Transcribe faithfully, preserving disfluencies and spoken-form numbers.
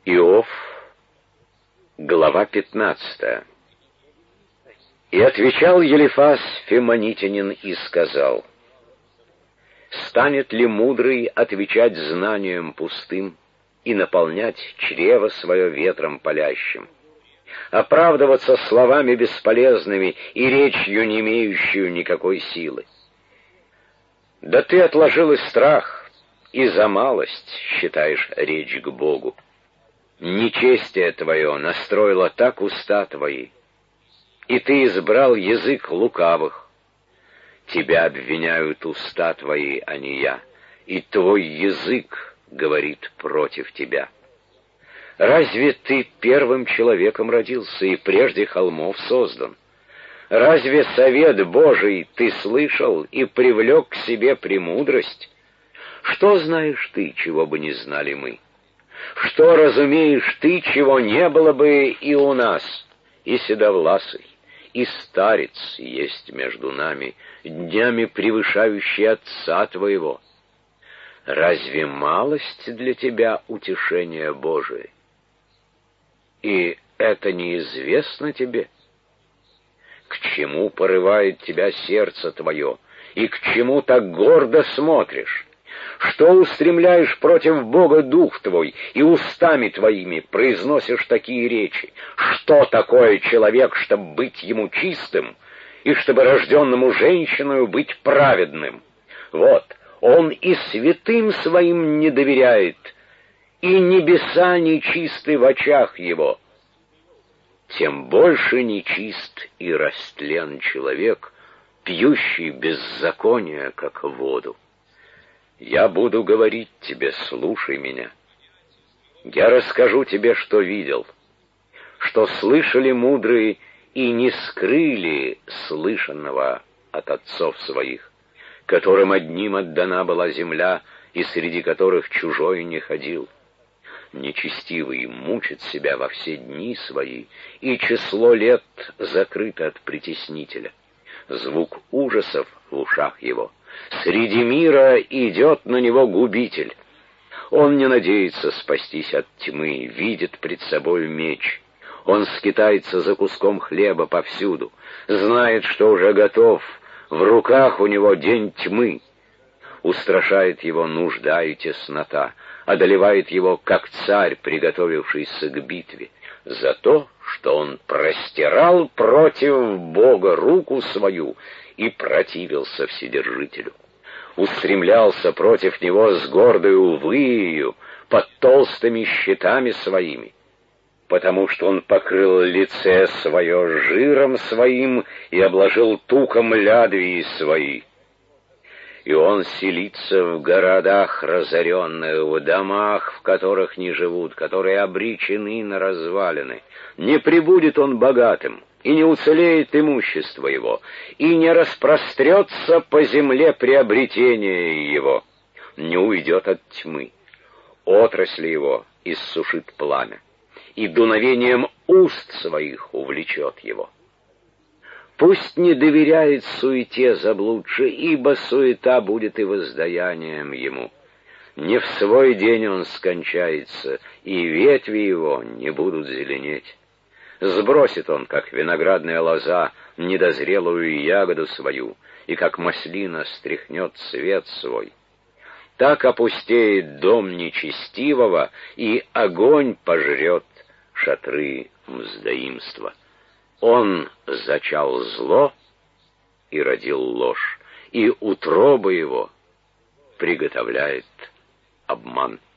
Иов, глава пятнадцатая. И отвечал Елифаз Фимонитянин и сказал: станет ли мудрый отвечать знанием пустым и наполнять чрево свое ветром палящим, оправдываться словами бесполезными и речью, не имеющую никакой силы? Да ты отложил и страх, и за малость считаешь речь к Богу. Нечестие твое настроило так уста твои, и ты избрал язык лукавых. Тебя обвиняют уста твои, а не я, и твой язык говорит против тебя. Разве ты первым человеком родился и прежде холмов создан? Разве совет Божий ты слышал и привлек к себе премудрость? Что знаешь ты, чего бы не знали мы? Что разумеешь ты, чего не было бы и у нас? И седовласый, и старец есть между нами, днями превышающий отца твоего. Разве малость для тебя утешение Божие? И это неизвестно тебе? К чему порывает тебя сердце твое, и к чему так гордо смотришь? Что устремляешь против Бога дух твой, и устами твоими произносишь такие речи? Что такое человек, чтобы быть ему чистым, и чтобы рожденному женщиною быть праведным? Вот, он и святым своим не доверяет, и небеса нечисты в очах его. Тем больше нечист и растлен человек, пьющий беззаконие, как воду. Я буду говорить тебе, слушай меня. Я расскажу тебе, что видел, что слышали мудрые и не скрыли слышанного от отцов своих, которым одним отдана была земля, и среди которых чужой не ходил. Нечестивый мучит себя во все дни свои, и число лет закрыто от притеснителя. Звук ужасов в ушах его. Среди мира идет на него губитель. Он не надеется спастись от тьмы, видит пред собой меч. Он скитается за куском хлеба повсюду, знает, что уже готов, в руках у него день тьмы. Устрашает его нужда и теснота, одолевает его, как царь, приготовившийся к битве, за то, что он простирал против Бога руку свою и противился Вседержителю. Устремлялся против него с гордою выею, под толстыми щитами своими, потому что он покрыл лице свое жиром своим и обложил туком лядвии свои. И он селится в городах разоренных, в домах, в которых не живут, которые обречены на развалины. Не пребудет он богатым, и не уцелеет имущество его, и не распрострется по земле приобретение его, не уйдет от тьмы. Отрасли его иссушит пламя, и дуновением уст своих увлечет его. Пусть не доверяет суете заблудший, ибо суета будет и воздаянием ему. Не в свой день он скончается, и ветви его не будут зеленеть. Сбросит он, как виноградная лоза, недозрелую ягоду свою, и как маслина стряхнет цвет свой. Так опустеет дом нечестивого, и огонь пожрет шатры мздоимства. Он зачал зло и родил ложь, и утроба его приготовляет обман.